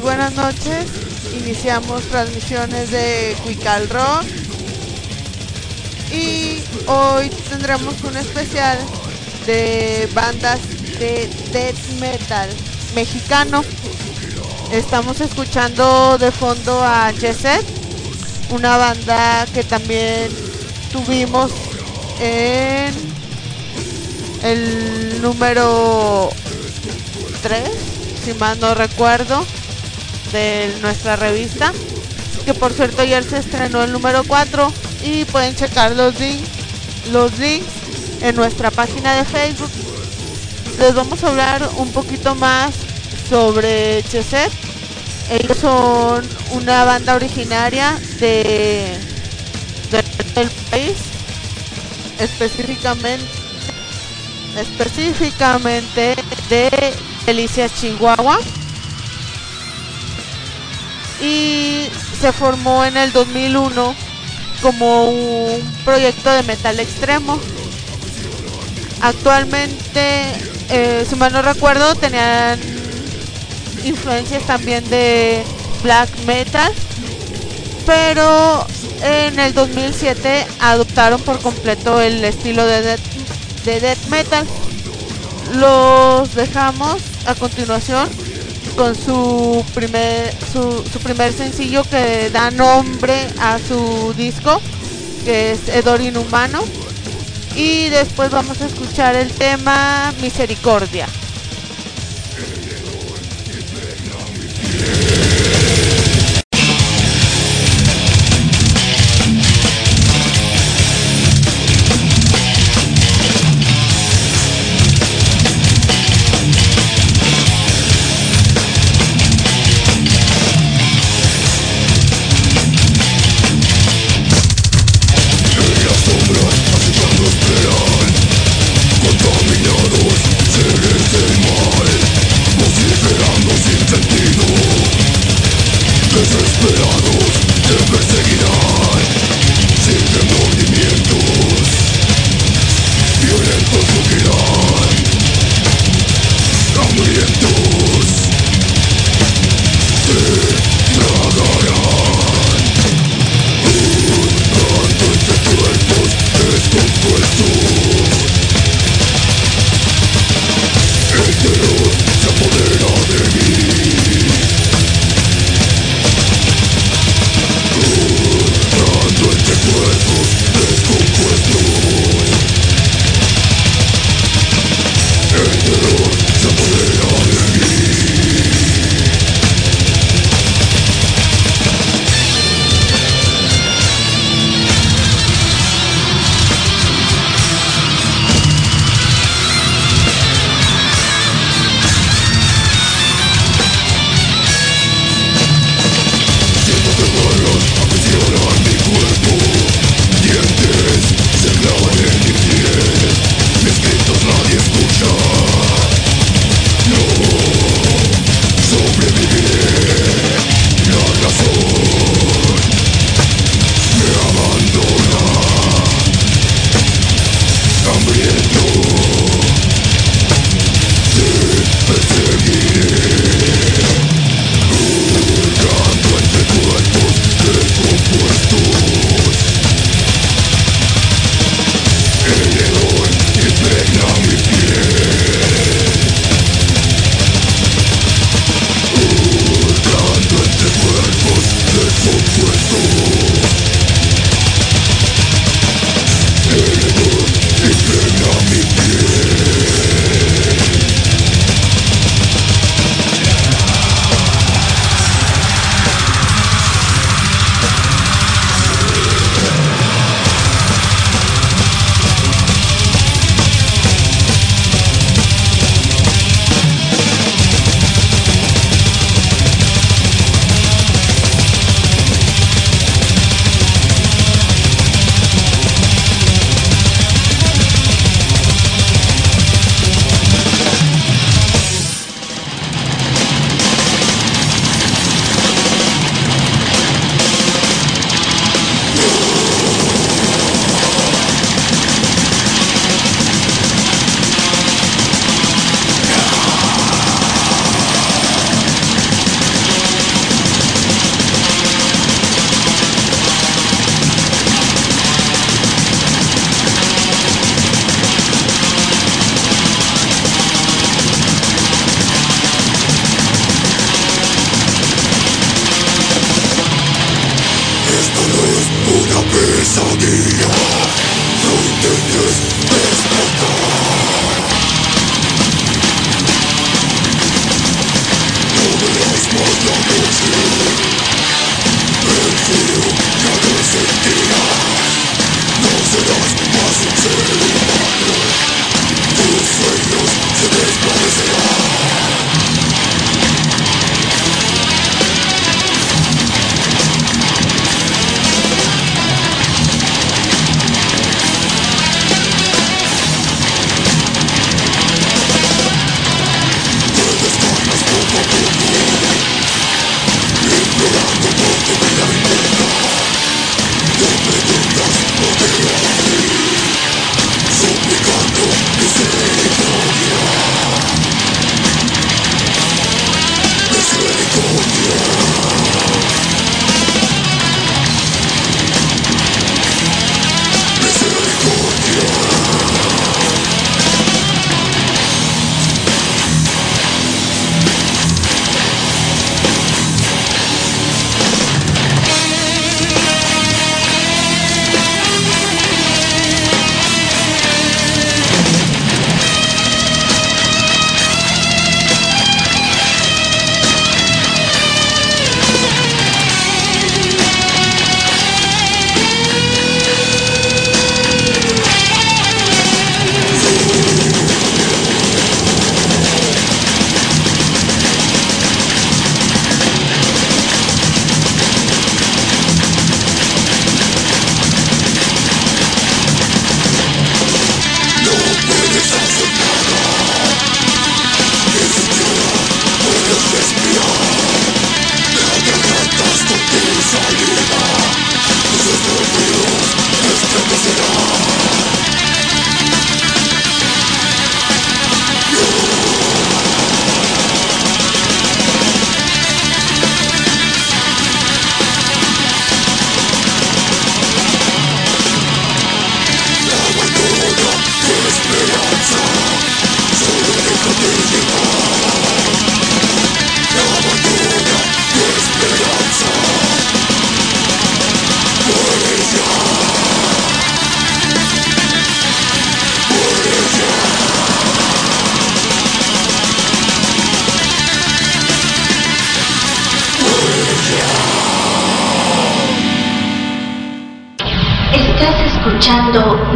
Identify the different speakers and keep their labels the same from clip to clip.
Speaker 1: buenas noches. Iniciamos transmisiones de Cuical Rock y hoy tendremos un especial de bandas de death metal mexicano. Estamos escuchando de fondo a Chesed, una banda que también tuvimos en el número 3, si mal no recuerdo, de nuestra revista, que por cierto ayer se estrenó el número 4 y pueden checar los links en nuestra página de Facebook. Les vamos a hablar un poquito más sobre Chesed. Ellos son una banda originaria del país, específicamente de Delicias, Chihuahua, y se formó en el 2001 como un proyecto de metal extremo. Actualmente, si mal no recuerdo, tenían influencias también de black metal, pero en el 2007 adoptaron por completo el estilo de death metal. Los dejamos a continuación con su primer sencillo que da nombre a su disco, que es Hedor Inhumano, y después vamos a escuchar el tema Misericordia.
Speaker 2: Contaminados, seres del mal, vociferando sin sentido.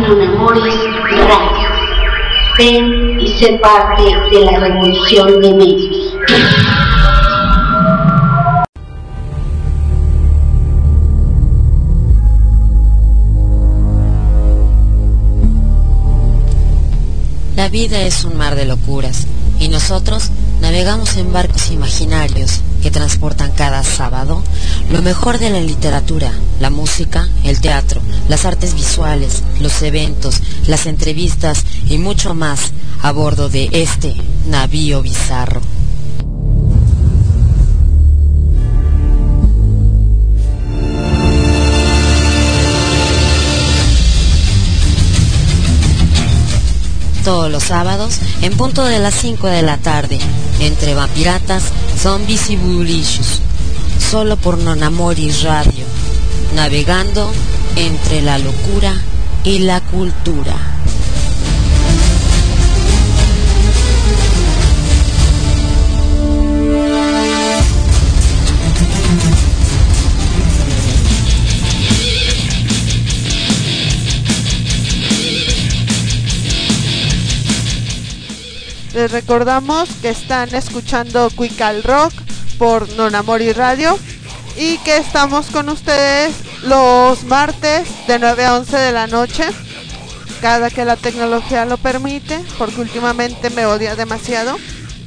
Speaker 2: Nonamoris Radio. Ven y sé parte de la revolución de medios.
Speaker 3: La vida es un mar de locuras y nosotros navegamos en barcos imaginarios que transportan cada sábado lo mejor de la literatura, la música, el teatro, las artes visuales, los eventos, las entrevistas y mucho más a bordo de este navío bizarro. Todos los sábados, en punto de las 5 de la tarde, entre vampiratas, zombies y bulicious, solo por Nonamoris Radio, navegando entre la locura y la cultura.
Speaker 1: Les recordamos que están escuchando Quical Rock por Nonamoris Radio y que estamos con ustedes los martes de 9 a 11 de la noche, cada que la tecnología lo permite, porque últimamente me odia demasiado.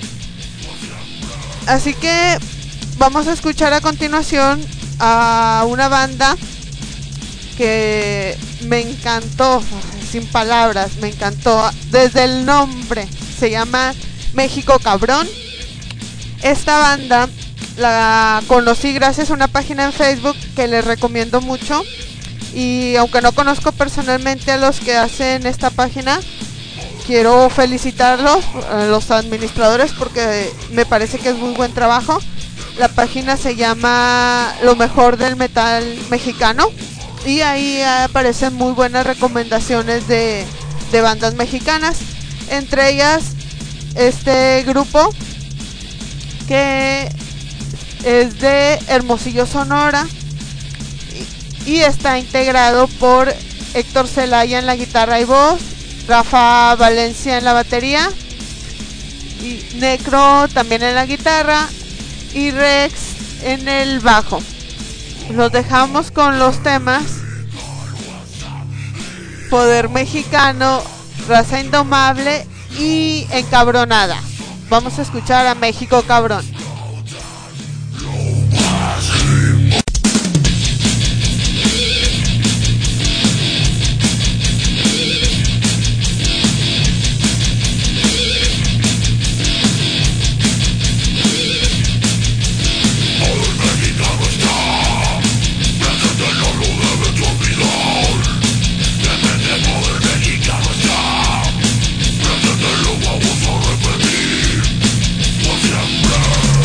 Speaker 1: Así que vamos a escuchar a continuación a una banda que me encantó, sin palabras, me encantó desde el nombre. Se llama México Cabrón. Esta banda la conocí gracias a una página en Facebook que les recomiendo mucho, y aunque no conozco personalmente a los que hacen esta página, quiero felicitarlos, a los administradores, porque me parece que es muy buen trabajo. La página se llama Lo Mejor del Metal Mexicano y ahí aparecen muy buenas recomendaciones de bandas mexicanas, entre ellas este grupo que es de Hermosillo, Sonora, y está integrado por Héctor Celaya en la guitarra y voz, Rafa Valencia en la batería, y Necro también en la guitarra y Rex en el bajo. Los dejamos con los temas Poder Mexicano, Raza Indomable y Encabronada. Vamos a escuchar a México Cabrón.
Speaker 4: Vamos a repetir por siempre.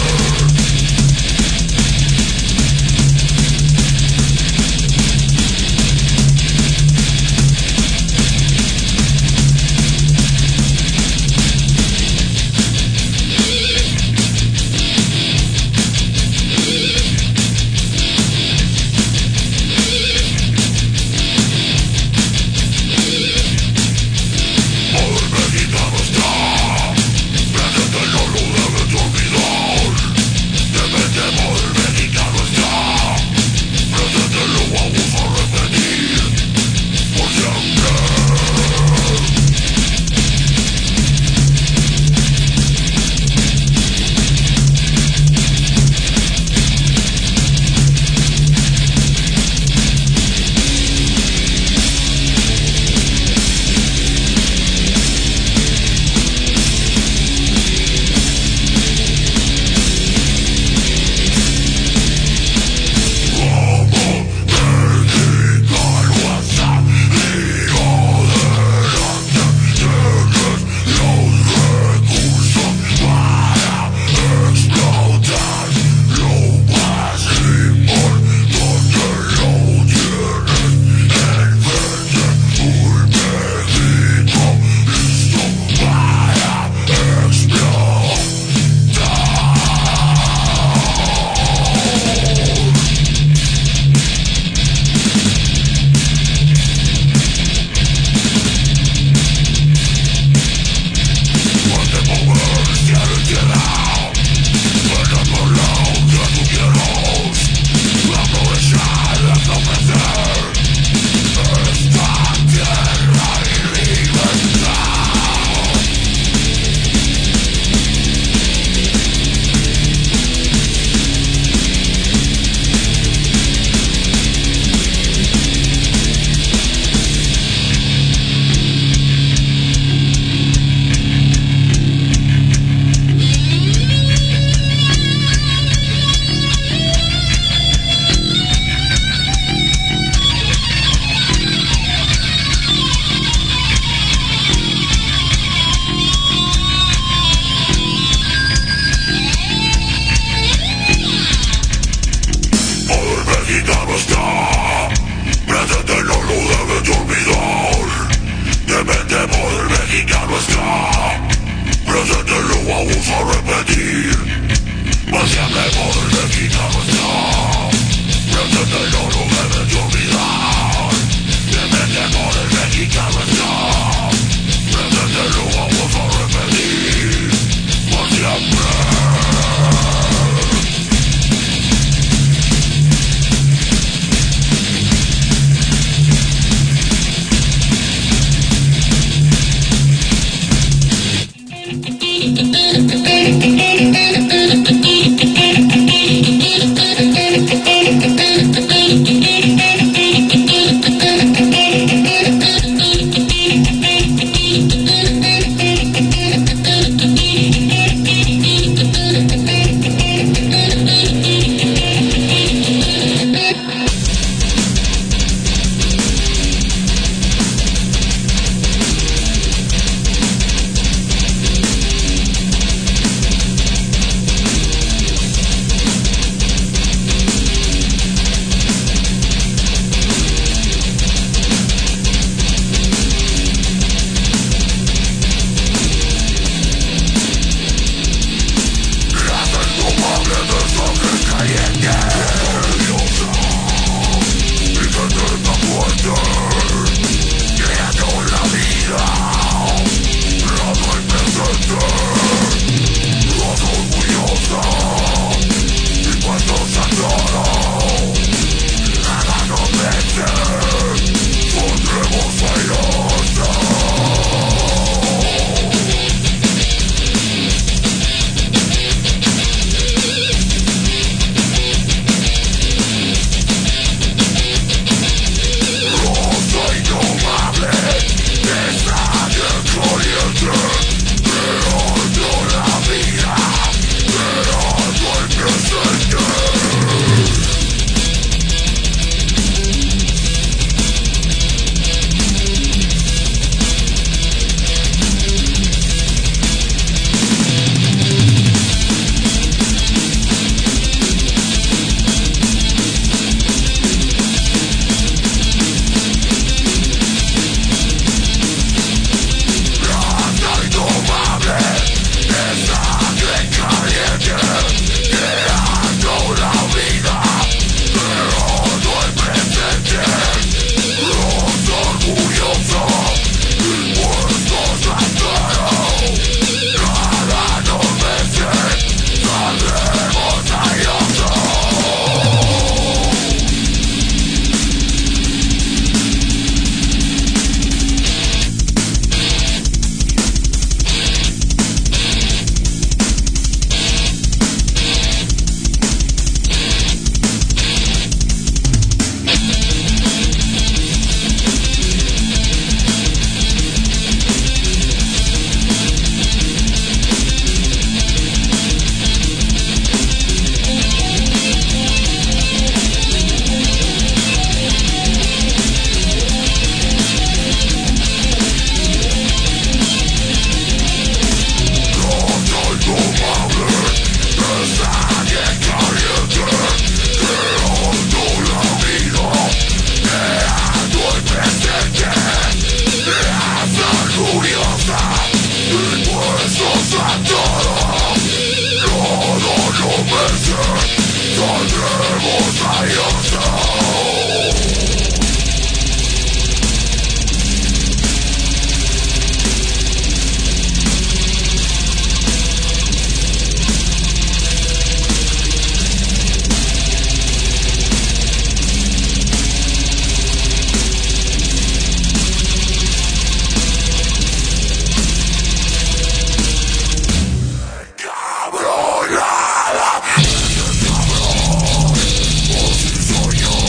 Speaker 4: Soy yo.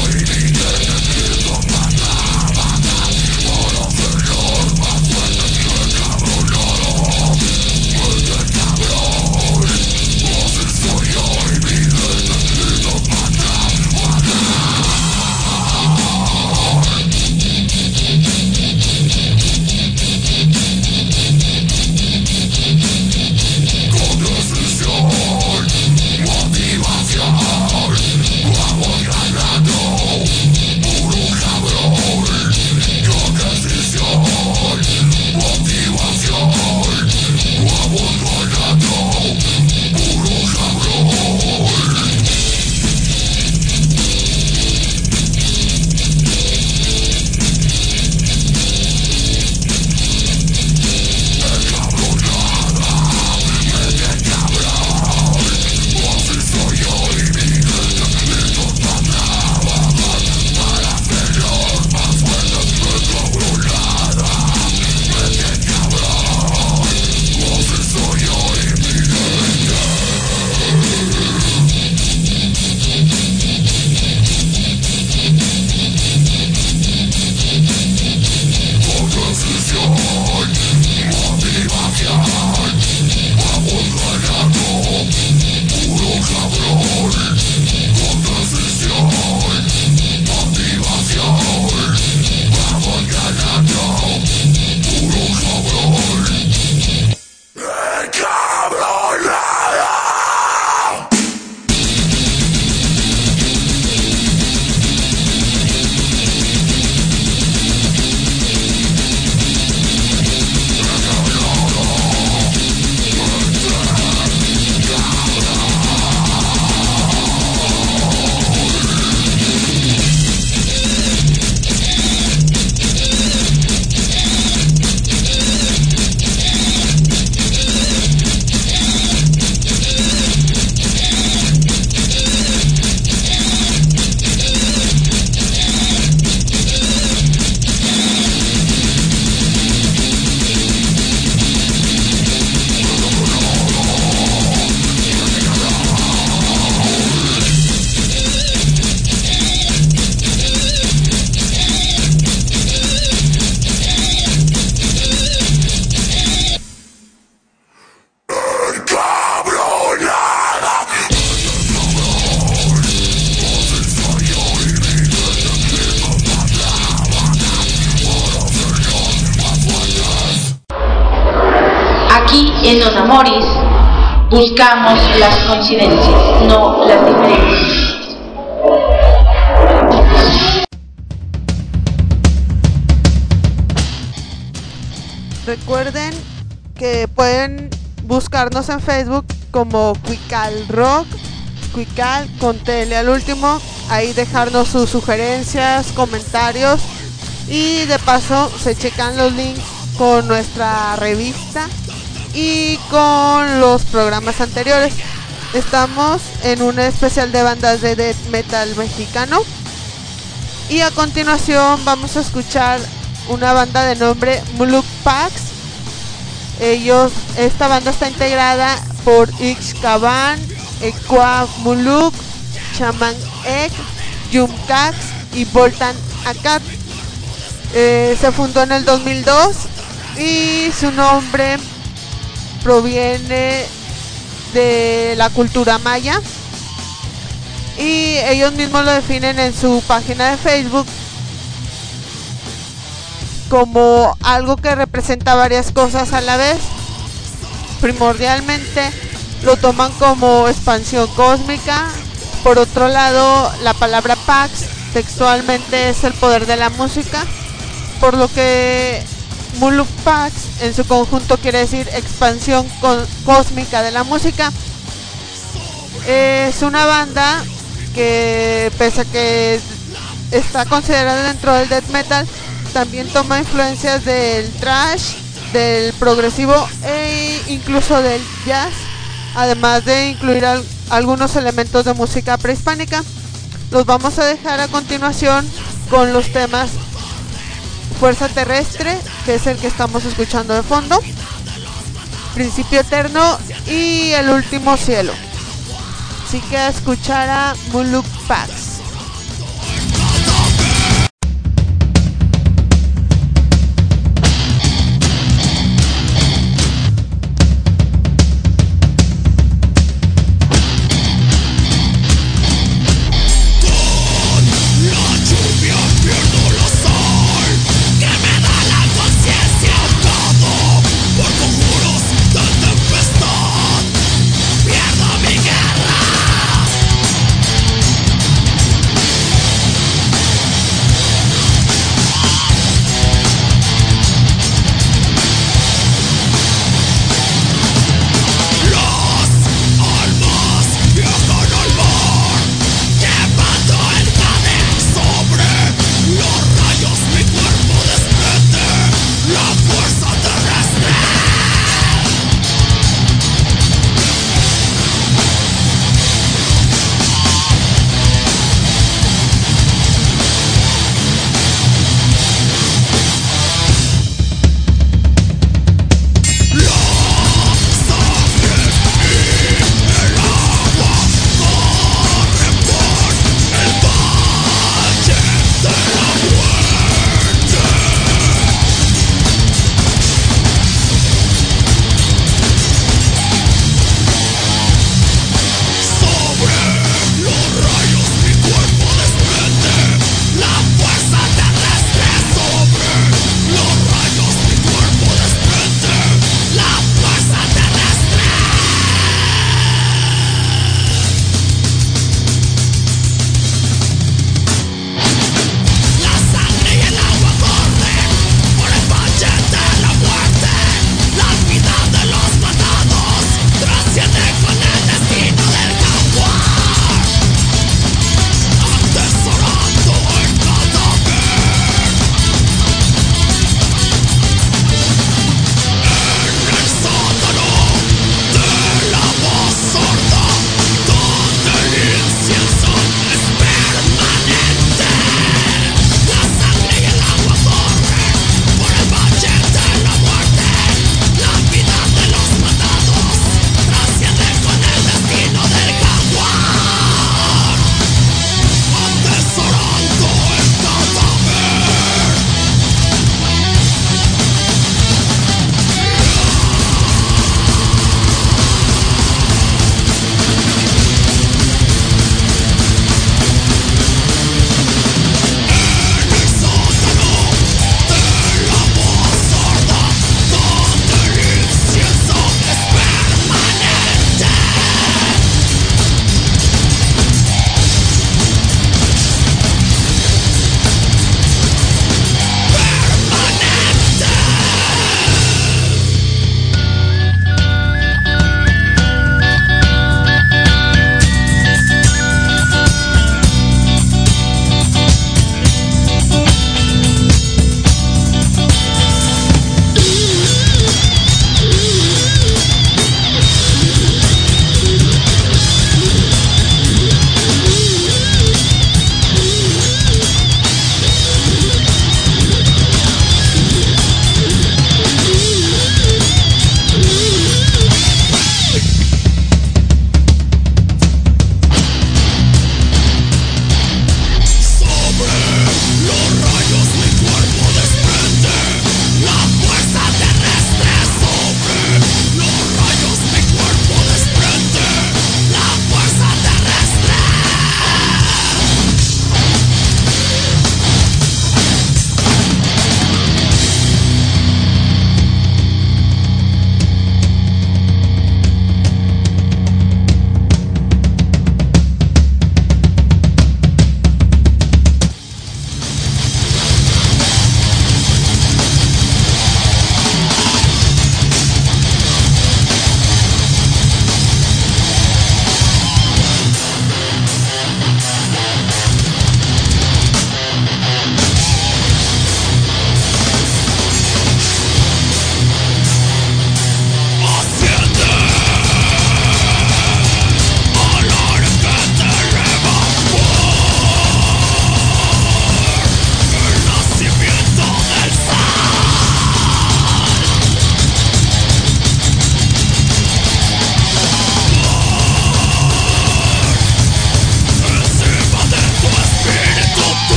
Speaker 2: Aquí en Los Amoris buscamos las coincidencias, no las diferencias.
Speaker 1: Recuerden que pueden buscarnos en Facebook como Quical Rock, Quical con TL al último, ahí dejarnos sus sugerencias, comentarios y de paso se checan los links con nuestra revista y con los programas anteriores. Estamos en un especial de bandas de death metal mexicano y a continuación vamos a escuchar una banda de nombre Muluk Pax. Esta banda está integrada por Ixkaban, Ekwa Muluk, Shaman Ek, Yumkax y Voltan Akat. Se fundó en el 2002 y su nombre proviene de la cultura maya y ellos mismos lo definen en su página de Facebook como algo que representa varias cosas a la vez. Primordialmente lo toman como expansión cósmica. Por otro lado, la palabra Pax textualmente es el poder de la música, por lo que Muluk Pax en su conjunto quiere decir expansión cósmica de la música. Es una banda que, pese a que está considerada dentro del death metal, también toma influencias del thrash, del progresivo e incluso del jazz, además de incluir algunos elementos de música prehispánica. Los vamos a dejar a continuación con los temas Fuerza Terrestre, que es el que estamos escuchando de fondo, Principio Eterno y El Último Cielo. Así que a escuchar a Muluk Pax.
Speaker 4: Pierdo mi guerra.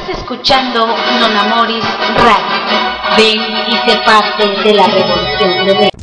Speaker 2: escuchando Non Amoris Radio. Ven y sé parte de la revolución de México.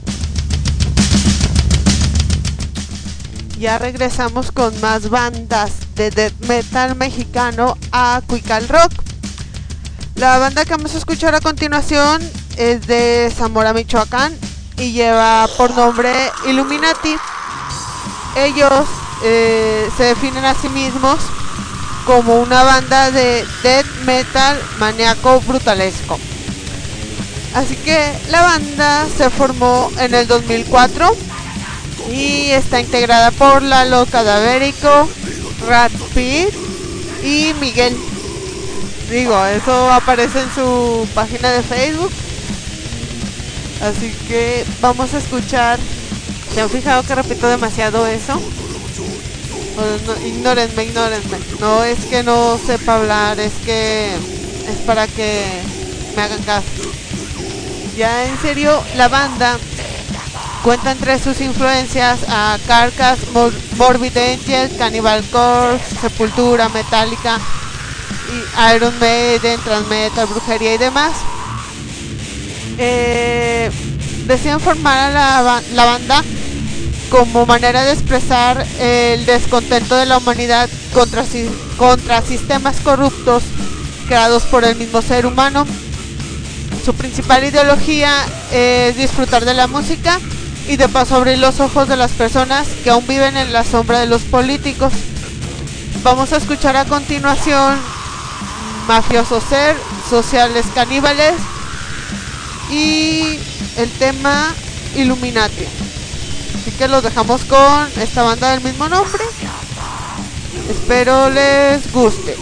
Speaker 1: Ya regresamos con más bandas de death metal mexicano a Cuical Rock. La banda que vamos a escuchar a continuación es de Zamora, Michoacán, y lleva por nombre Illuminati. Ellos se definen a sí mismos como una banda de death metal maníaco brutalesco. Así que la banda se formó en el 2004 y está integrada por Lalo Cadavérico, Rat Pit y Miguel. Digo, eso aparece en su página de Facebook. Así que vamos a escuchar. ¿Se han fijado que repito demasiado eso? No, ignórenme. No es que no sepa hablar, es que es para que me hagan caso. Ya en serio, la banda cuenta entre sus influencias a Carcass, Morbid Angel, Cannibal Corpse, Sepultura, Metallica, y Iron Maiden, Transmetal, Brujería y demás. Deciden formar a la banda como manera de expresar el descontento de la humanidad contra sistemas corruptos creados por el mismo ser humano. Su principal ideología es disfrutar de la música y de paso abrir los ojos de las personas que aún viven en la sombra de los políticos. Vamos a escuchar a continuación Mafioso Ser, Sociales Caníbales y el tema Illuminati. Así que los dejamos con esta banda del mismo nombre. Espero les guste.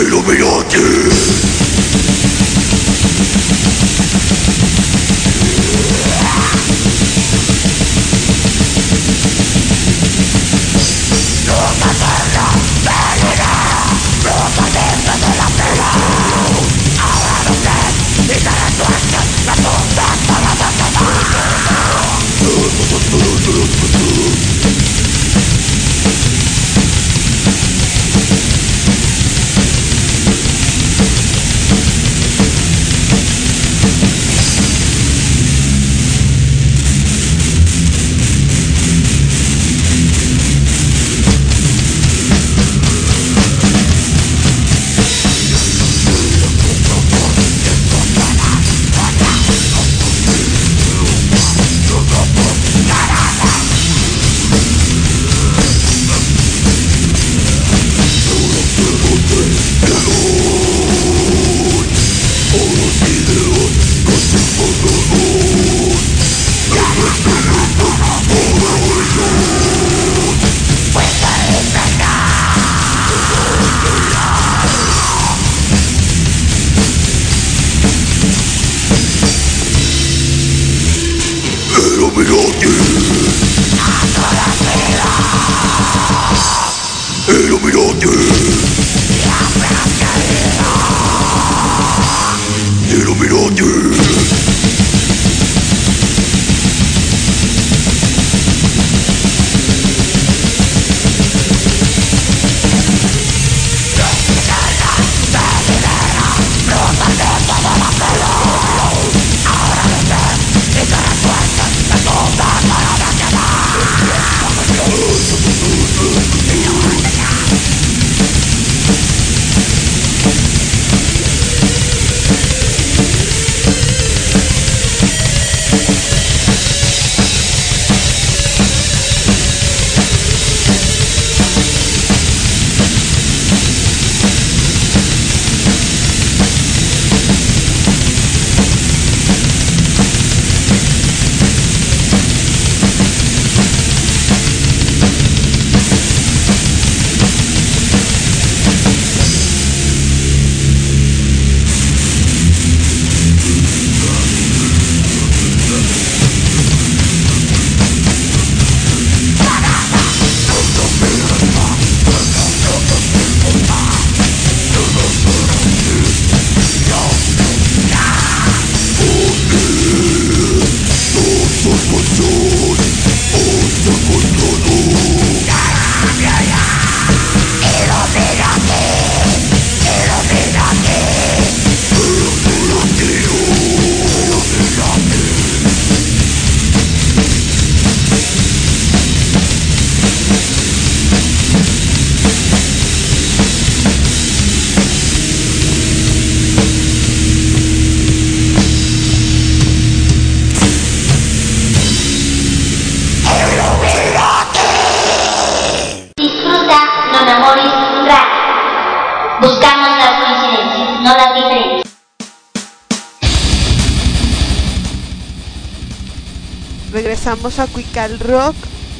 Speaker 1: Regresamos a Cuical Rock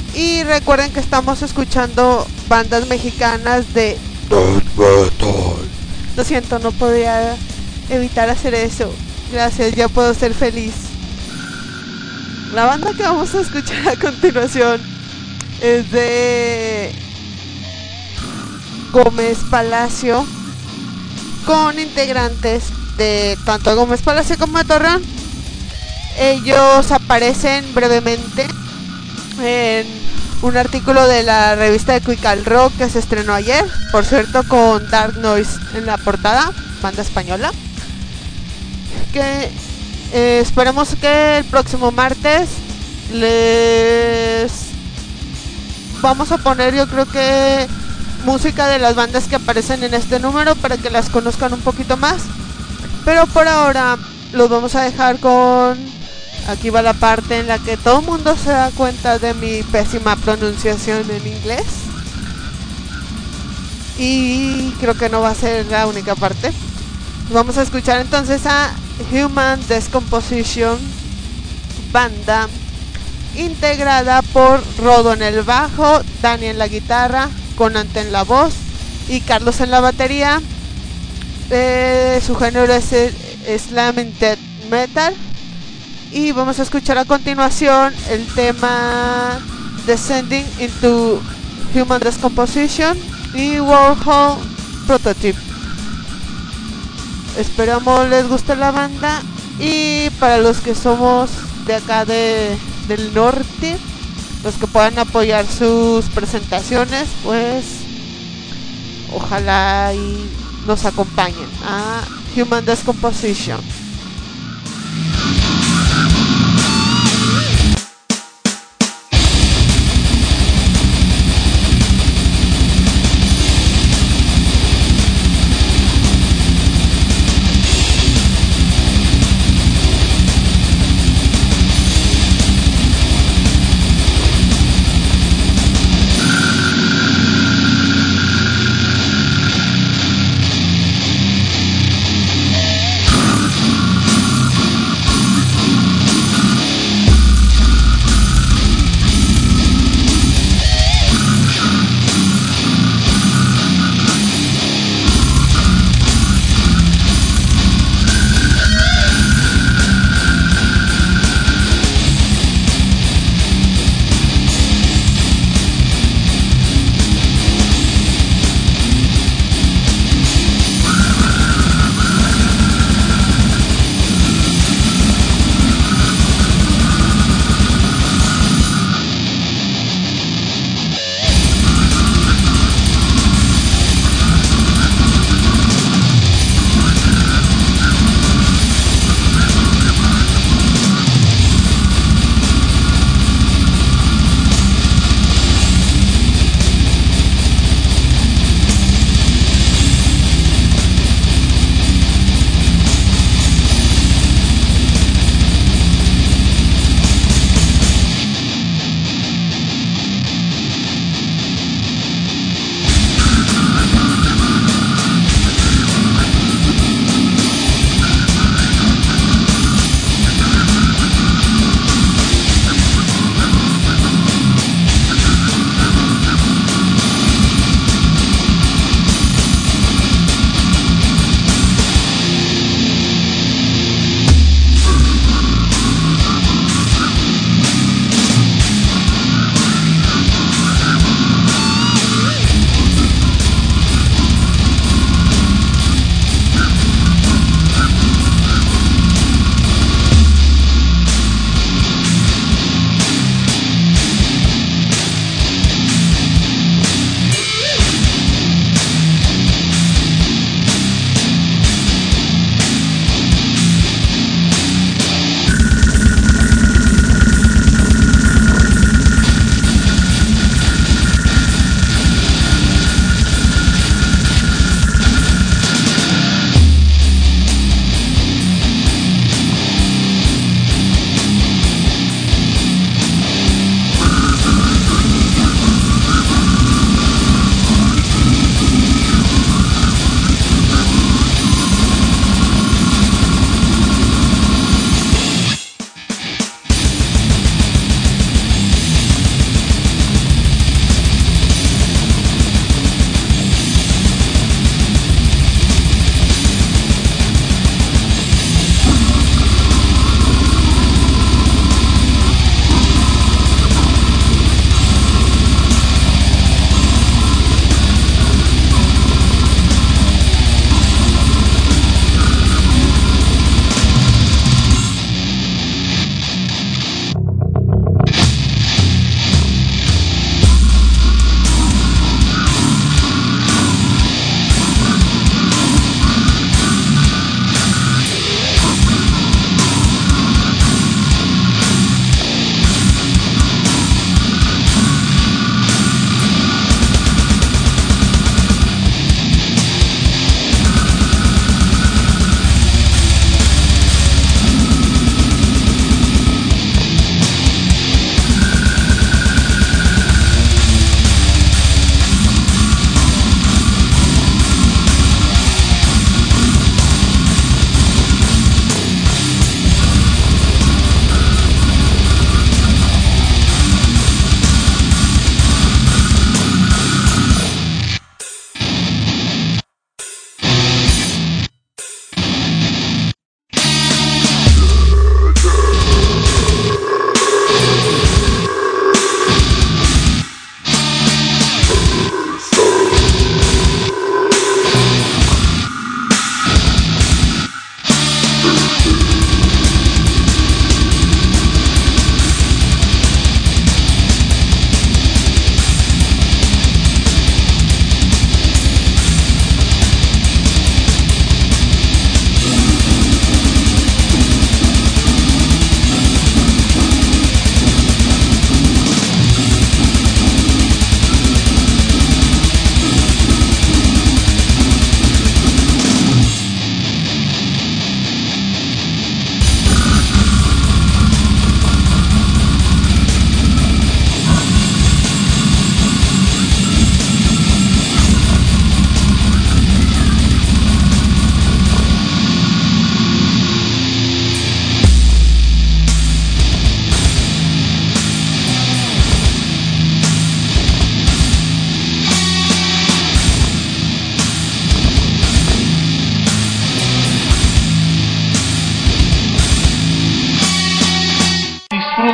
Speaker 1: y recuerden que estamos escuchando bandas mexicanas de death metal. Lo siento, no podía evitar hacer eso. Gracias, ya puedo ser feliz. La banda que vamos a escuchar a continuación es de Gómez Palacio, con integrantes de tanto Gómez Palacio como de Torreón. Ellos aparecen brevemente en un artículo de la revista de Cuical Rock que se estrenó ayer, por cierto, con Dark Noise en la portada, banda española, que esperemos que el próximo martes les vamos a poner, yo creo que música de las bandas que aparecen en este número para que las conozcan un poquito más, pero por ahora los vamos a dejar con... Aquí va la parte en la que todo el mundo se da cuenta de mi pésima pronunciación en inglés. Y creo que no va a ser la única parte. Vamos a escuchar entonces a Human Decomposition, banda integrada por Rodo en el bajo, Dani en la guitarra, Conante en la voz y Carlos en la batería. Su género es Slam Death Metal. Y vamos a escuchar a continuación el tema Descending into Human Decomposition y Warhol Prototype. Esperamos les guste la banda. Y para los que somos de acá del norte, los que puedan apoyar sus presentaciones, pues ojalá y nos acompañen a Human Decomposition.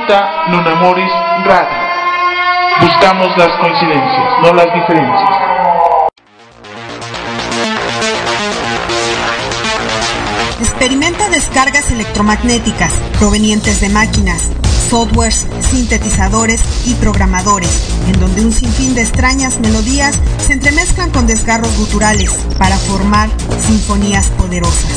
Speaker 4: Presenta Non Amoris Radio. Buscamos las coincidencias, no las diferencias.
Speaker 5: Experimenta descargas electromagnéticas provenientes de máquinas, softwares, sintetizadores y programadores, en donde un sinfín de extrañas melodías se entremezclan con desgarros guturales para formar sinfonías poderosas,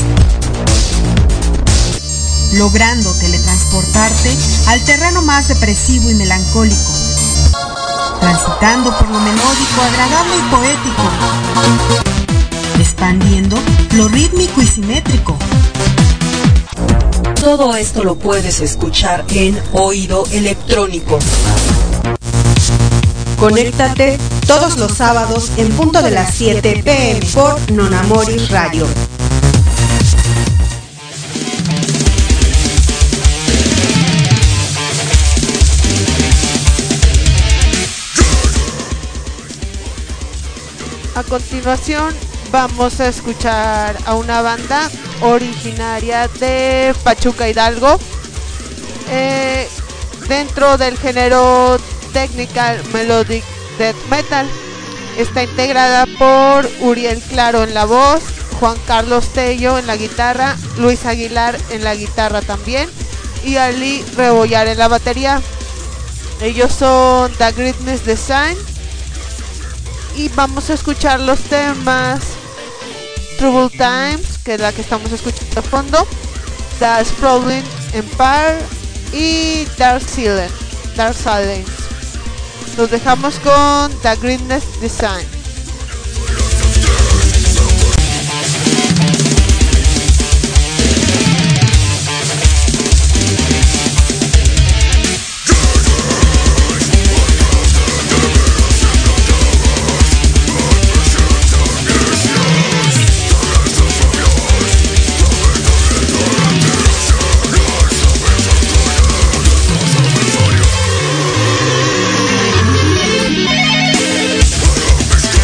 Speaker 5: logrando teletransportarte al terreno más depresivo y melancólico, transitando por lo melódico, agradable y poético, expandiendo lo rítmico y simétrico.
Speaker 6: Todo esto lo puedes escuchar en Oído Electrónico.
Speaker 5: Conéctate todos los sábados en punto de las 7 p.m. por Non Amoris Radio.
Speaker 1: A continuación vamos a escuchar a una banda originaria de Pachuca, Hidalgo, dentro del género Technical Melodic Death Metal. Está integrada por Uriel Claro en la voz, Juan Carlos Tello en la guitarra, Luis Aguilar en la guitarra también y Ali Rebollar en la batería. Ellos son The Greatness Design y vamos a escuchar los temas Troubled Times, que es la que estamos escuchando de fondo, The Sprawling Empire y Dark Silence. Nos dejamos con The Greatness Design.
Speaker 7: Let's go.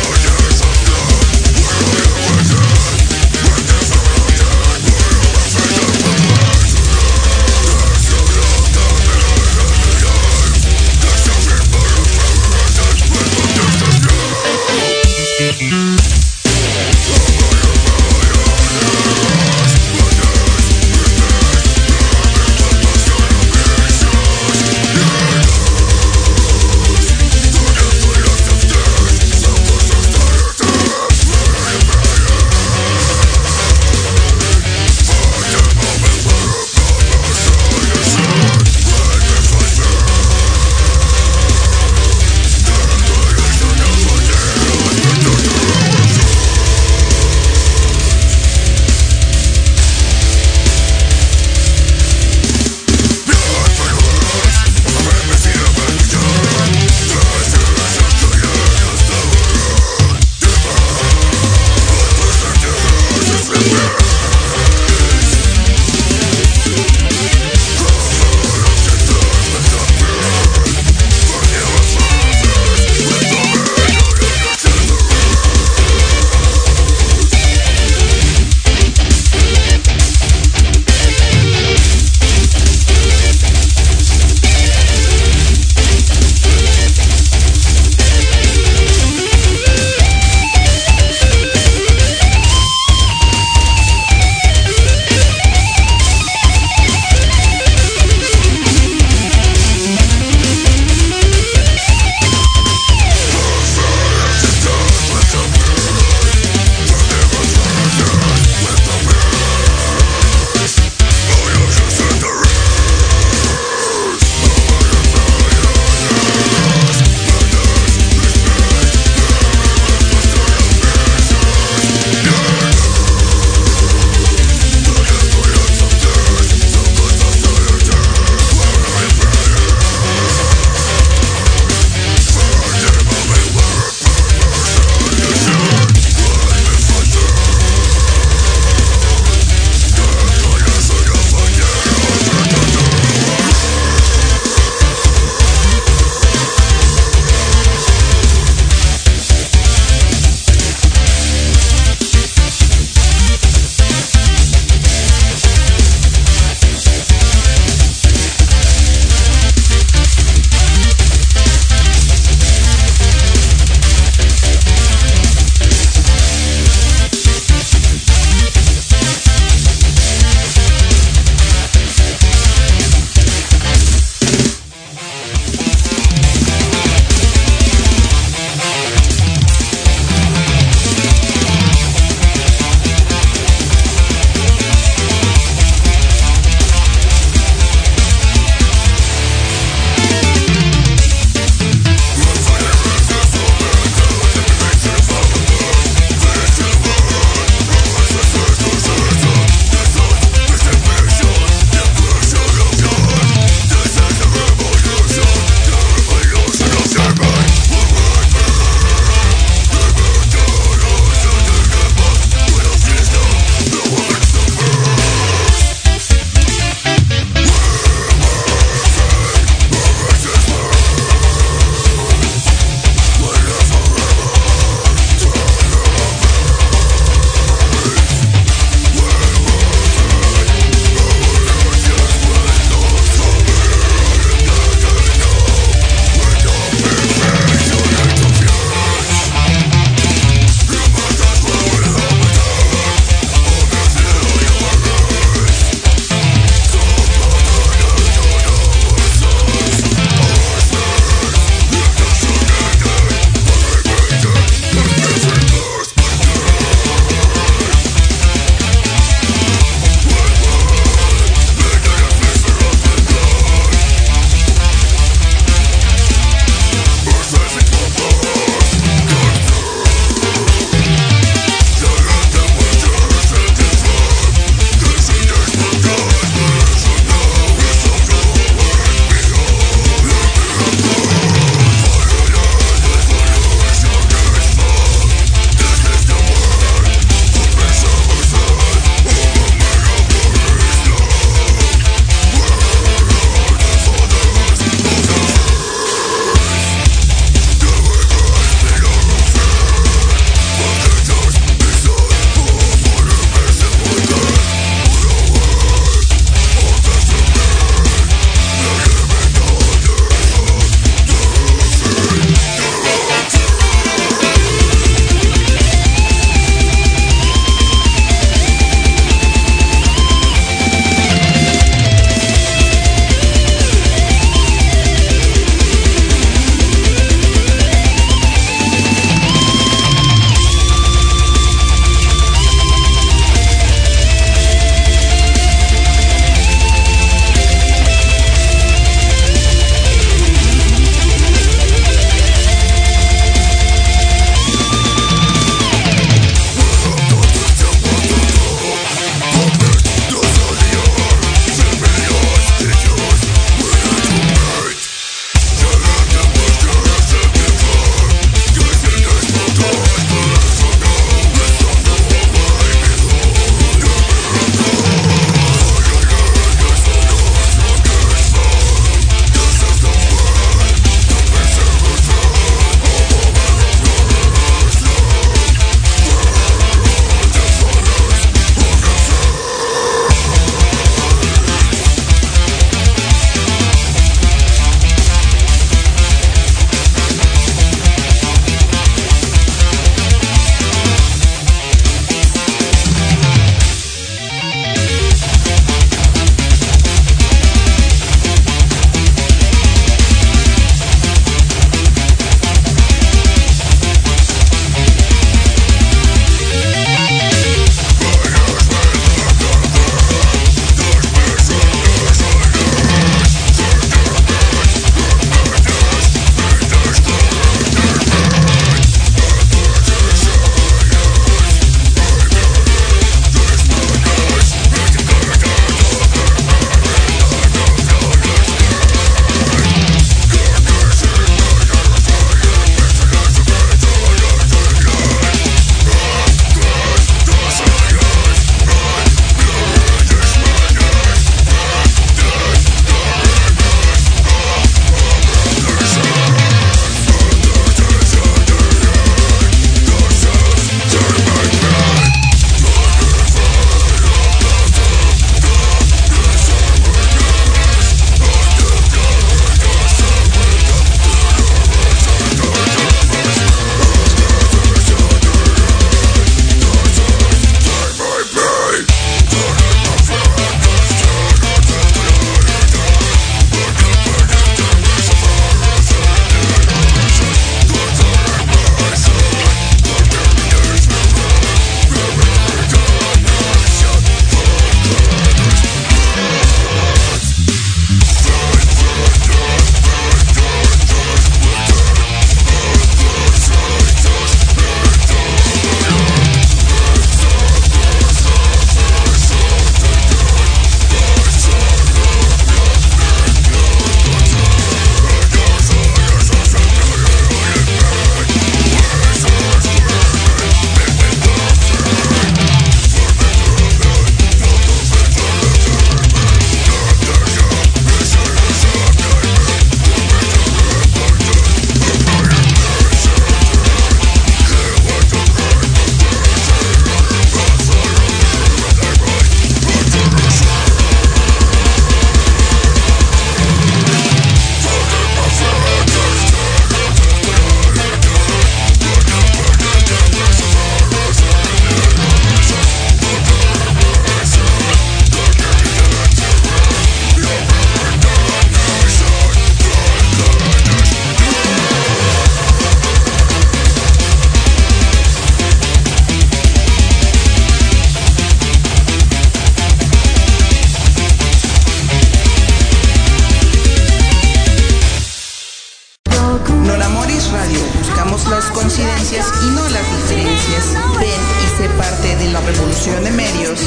Speaker 7: Campus Radio. Buscamos las coincidencias y no las diferencias. Ven y sé parte de la revolución de medios.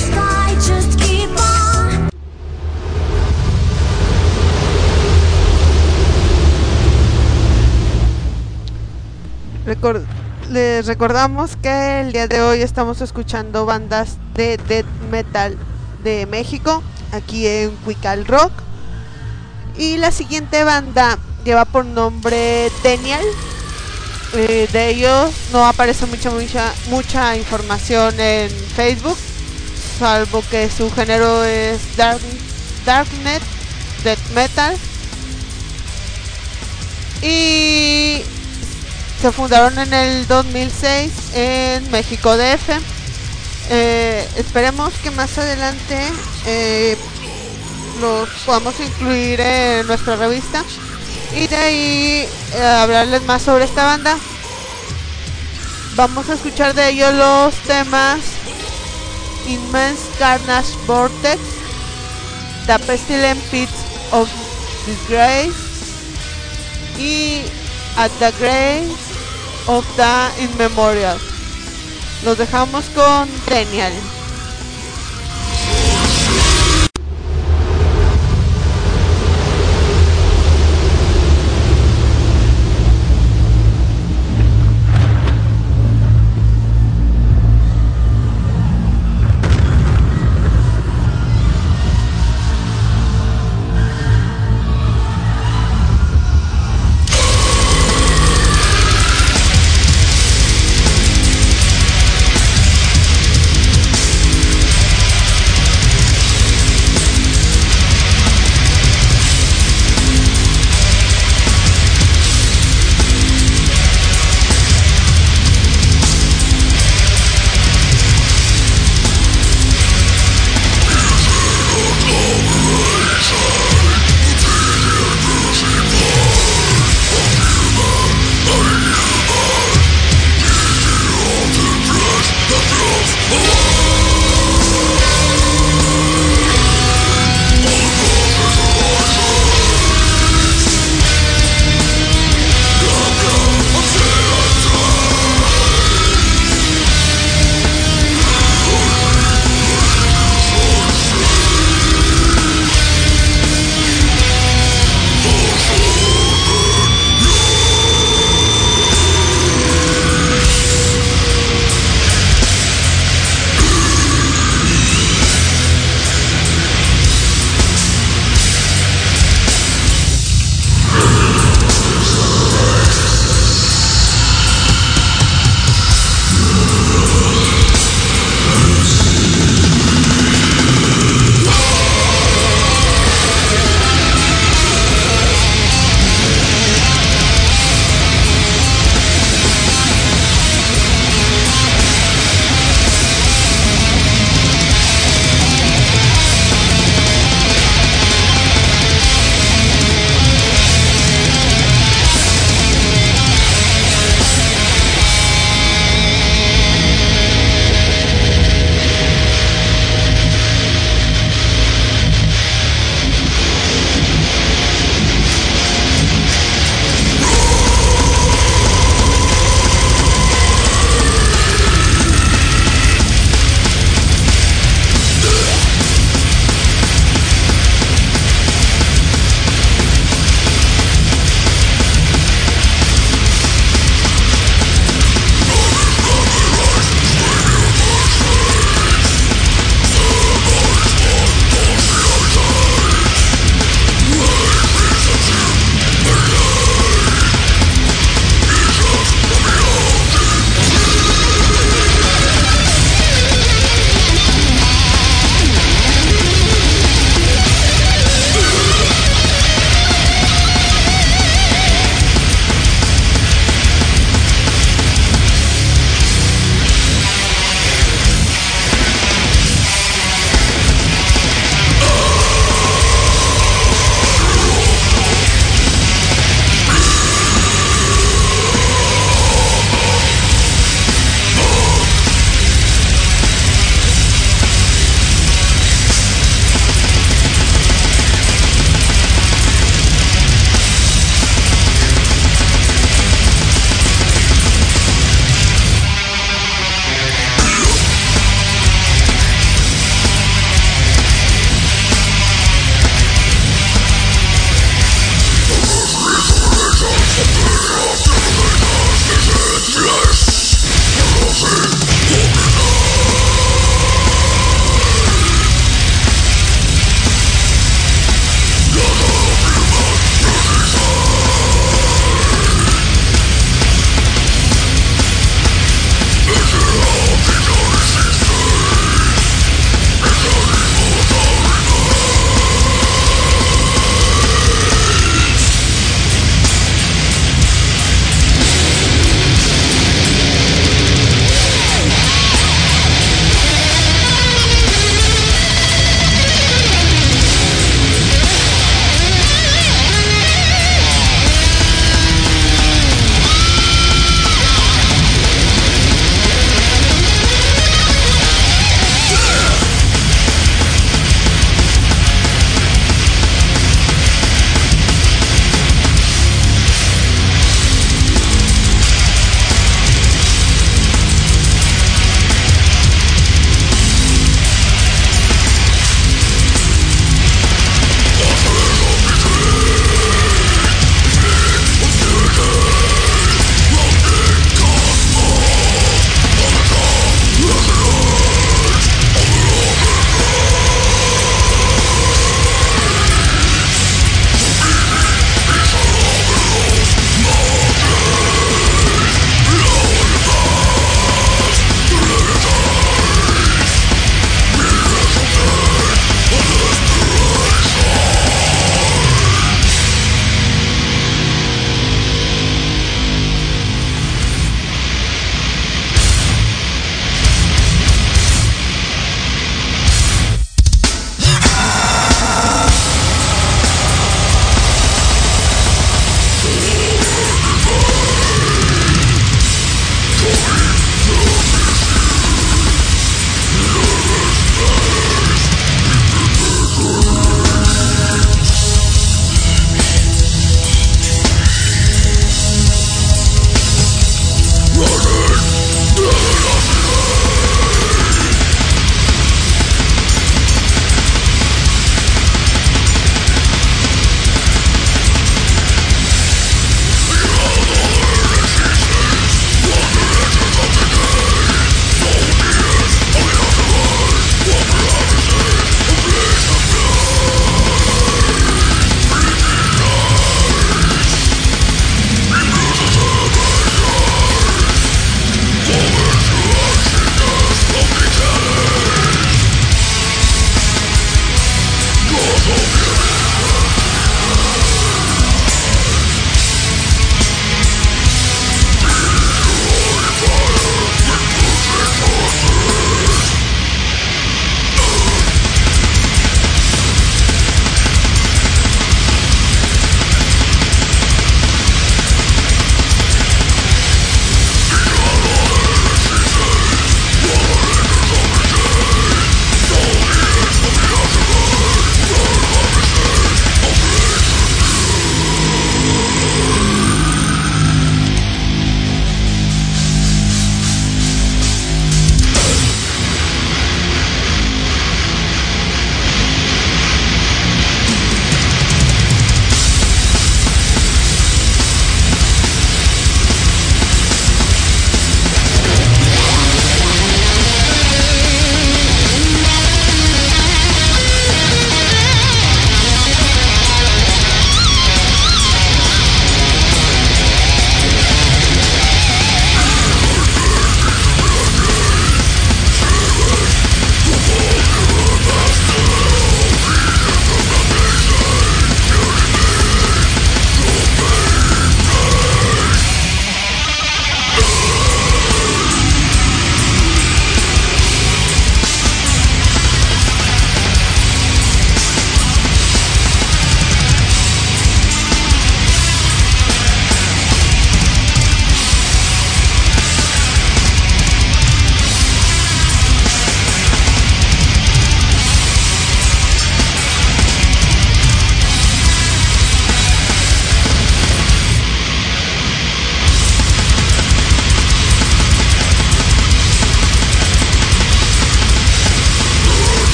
Speaker 1: Les recordamos que el día de hoy estamos escuchando bandas de death metal de México, aquí en Cuical Rock. Y la siguiente banda lleva por nombre Denial. De ellos no aparece mucha información en Facebook, salvo que su género es Darknet, death metal. Y se fundaron en el 2006 en México DF. Esperemos que más adelante los podamos incluir en nuestra revista y de ahí hablarles más sobre esta banda. Vamos a escuchar de ellos los temas Immense Carnage Vortex, The Pestilent Pits of Disgrace y At the Grave of the Immemorial. Los dejamos con Denial.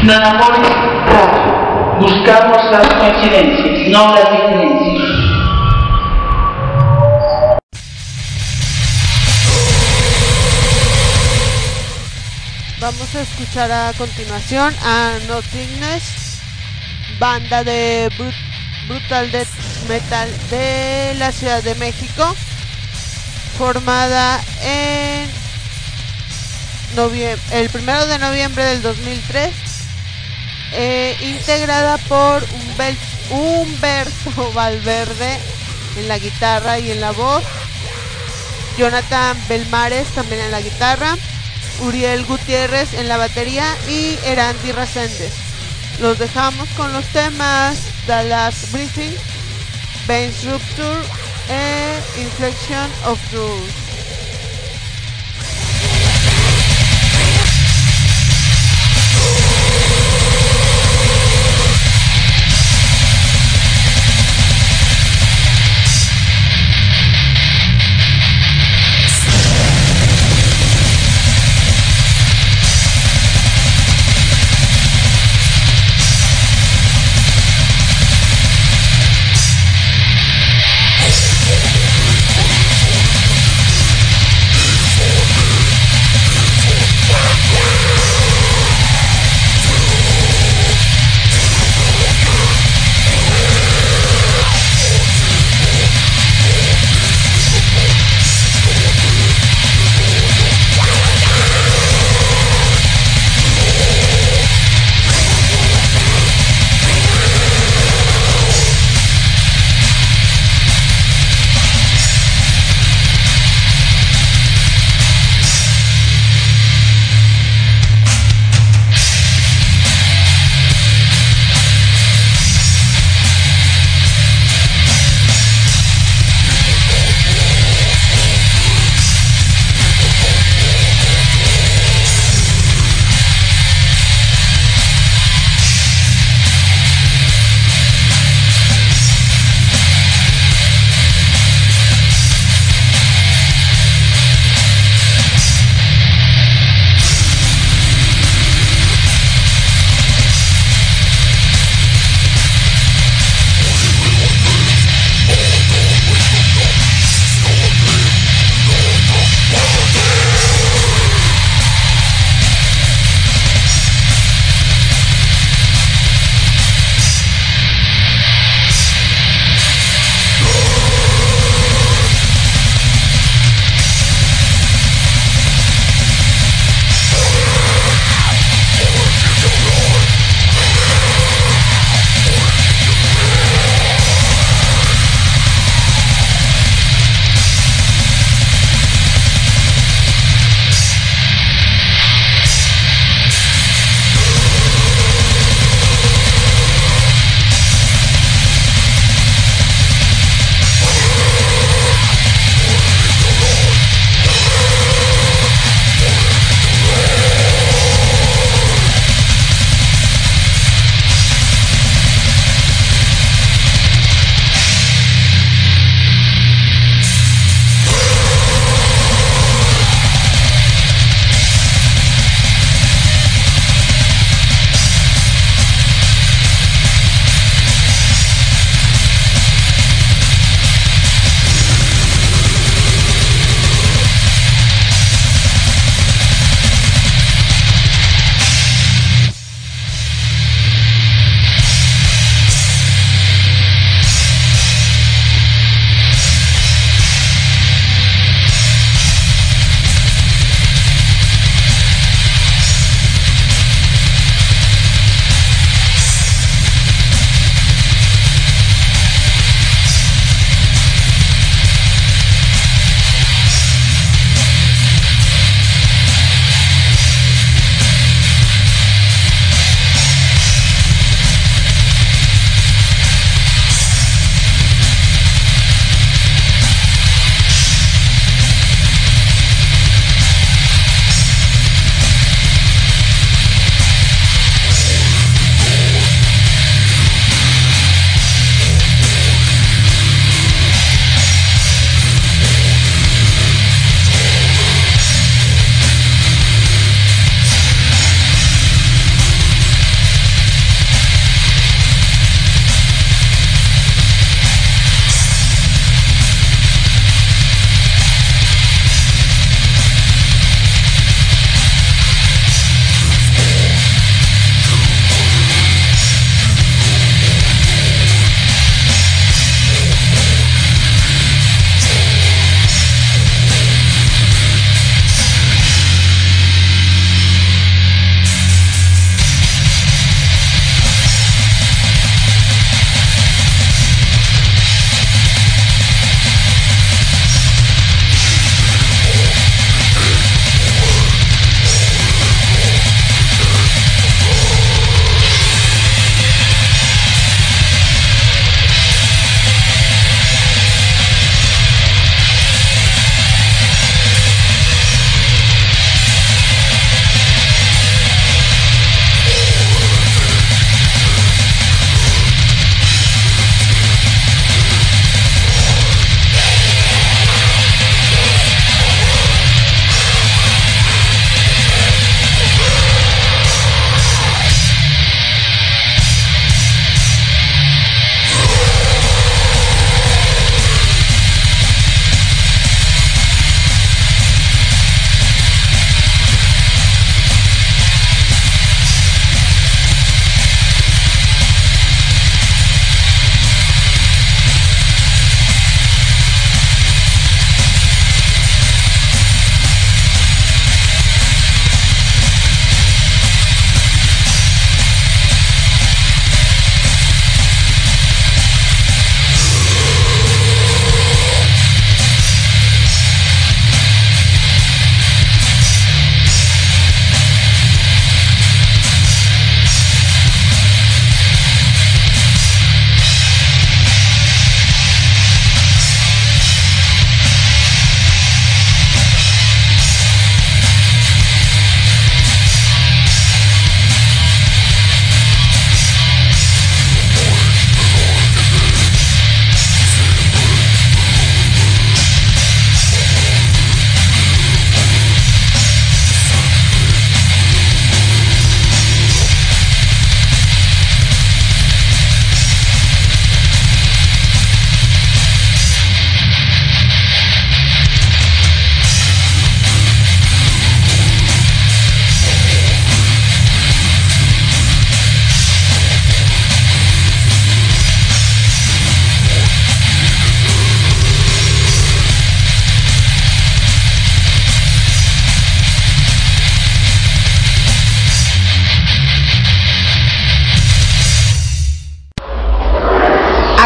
Speaker 4: Nanamores Radio. Buscamos las coincidencias, no las diferencias.
Speaker 1: Vamos a escuchar a continuación a Nothingness, banda de brutal death metal de la Ciudad de México, formada en el 1 de noviembre del 2003, integrada por Humberto Valverde en la guitarra y en la voz, Jonathan Belmares también en la guitarra, Uriel Gutiérrez en la batería y Erandi Reséndez. Los dejamos con los temas The Last Briefing, Veins Rupture e Inflection of Rules.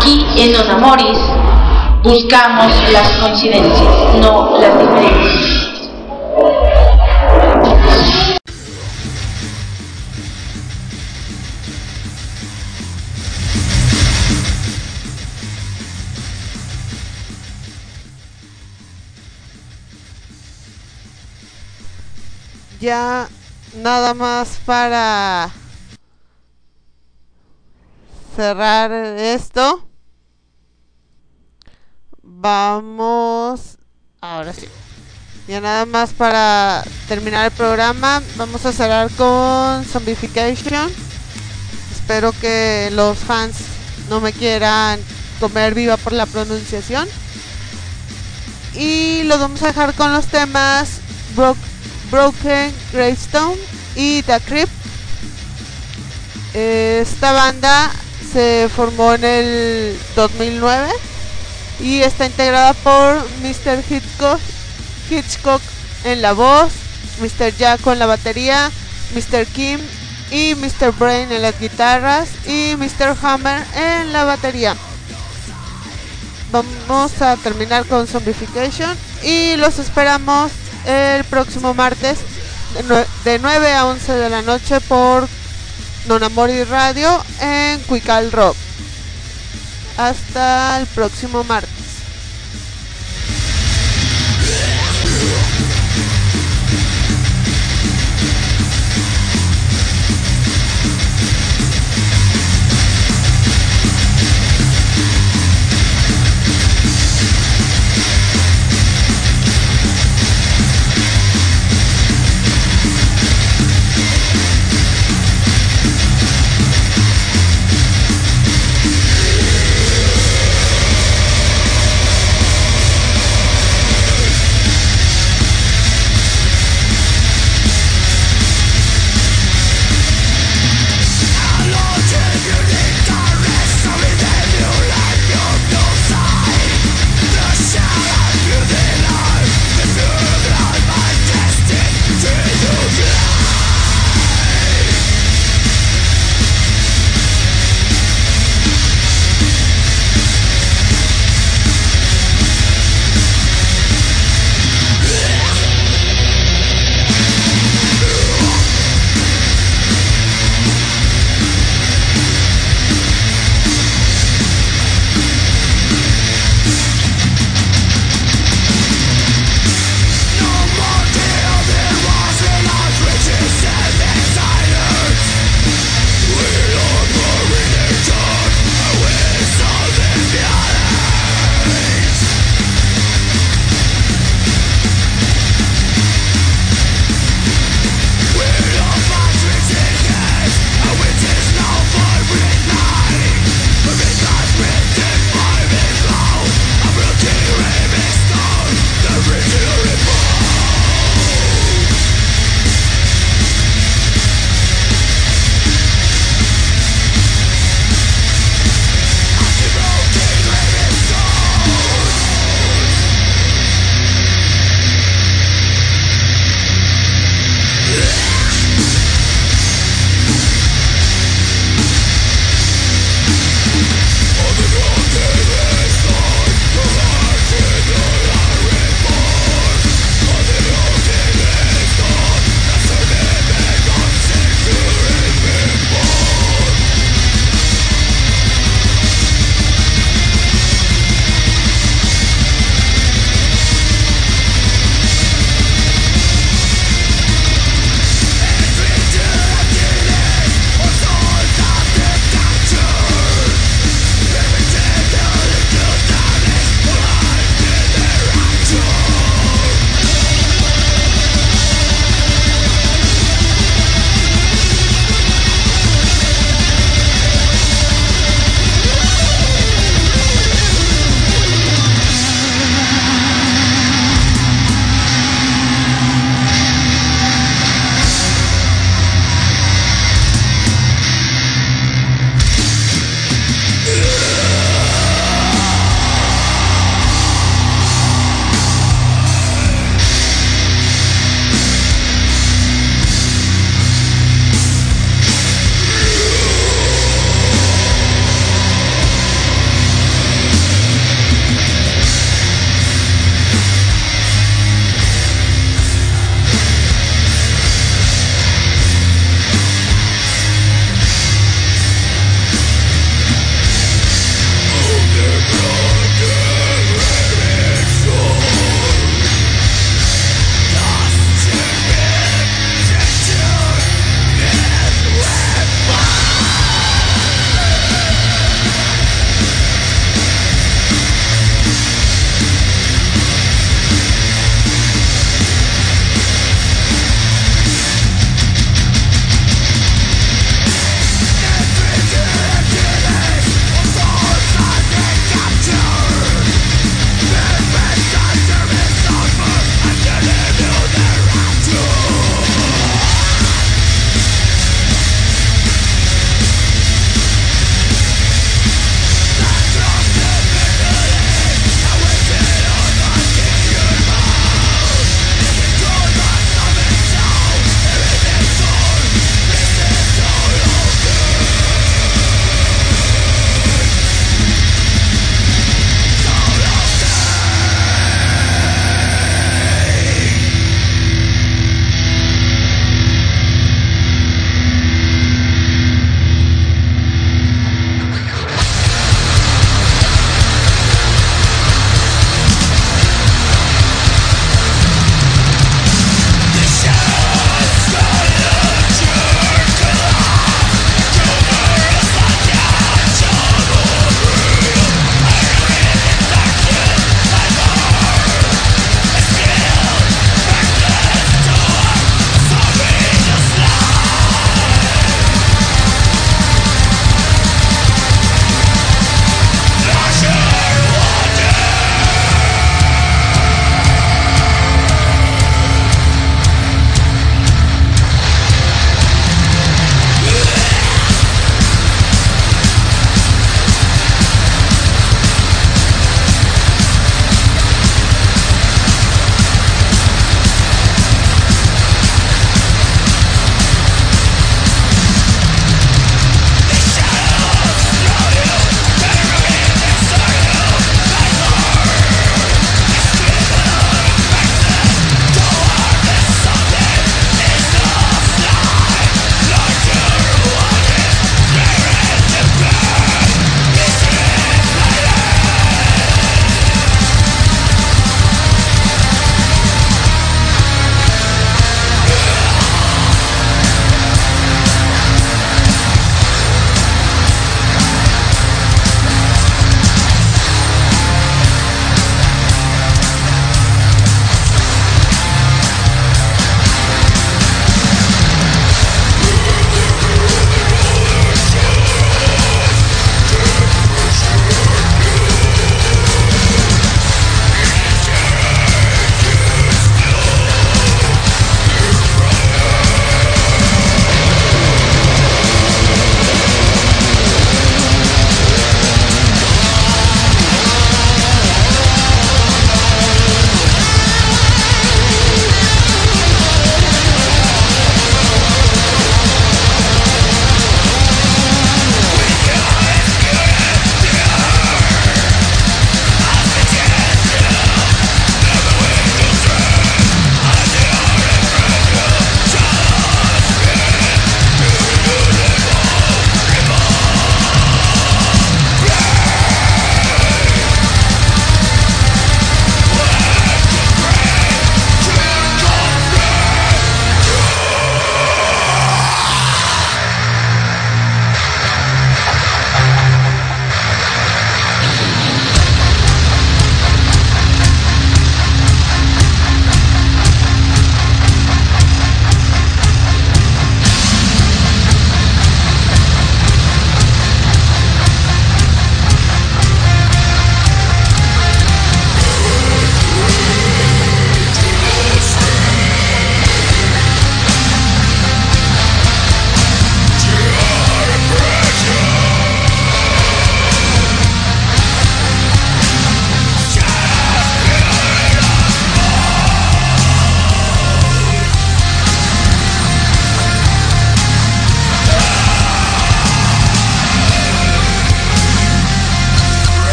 Speaker 2: Aquí en Los Amoris buscamos las coincidencias, no las diferencias.
Speaker 1: Ya nada más para cerrar esto. Vamos, ahora sí. Ya nada más para terminar el programa. Vamos a cerrar con Zombification. Espero que los fans no me quieran comer viva por la pronunciación. Y los vamos a dejar con los temas Broken Gravestone y The Crypt. Esta banda se formó en el 2009 y está integrada por Mr. Hitchcock en la voz, Mr. Jaco en la batería, Mr. Kim y Mr. Brain en las guitarras y Mr. Hammer en la batería. Vamos a terminar con Zombification y los esperamos el próximo martes de 9 a 11 de la noche por Nonamori Radio en Cuical Rock. Hasta el próximo martes.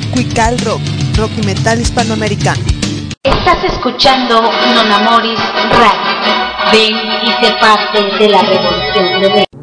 Speaker 5: Cuical Rock, rock y metal hispanoamericano.
Speaker 2: Estás escuchando Non Amoris Radio. Ven y sé parte de la revolución de México.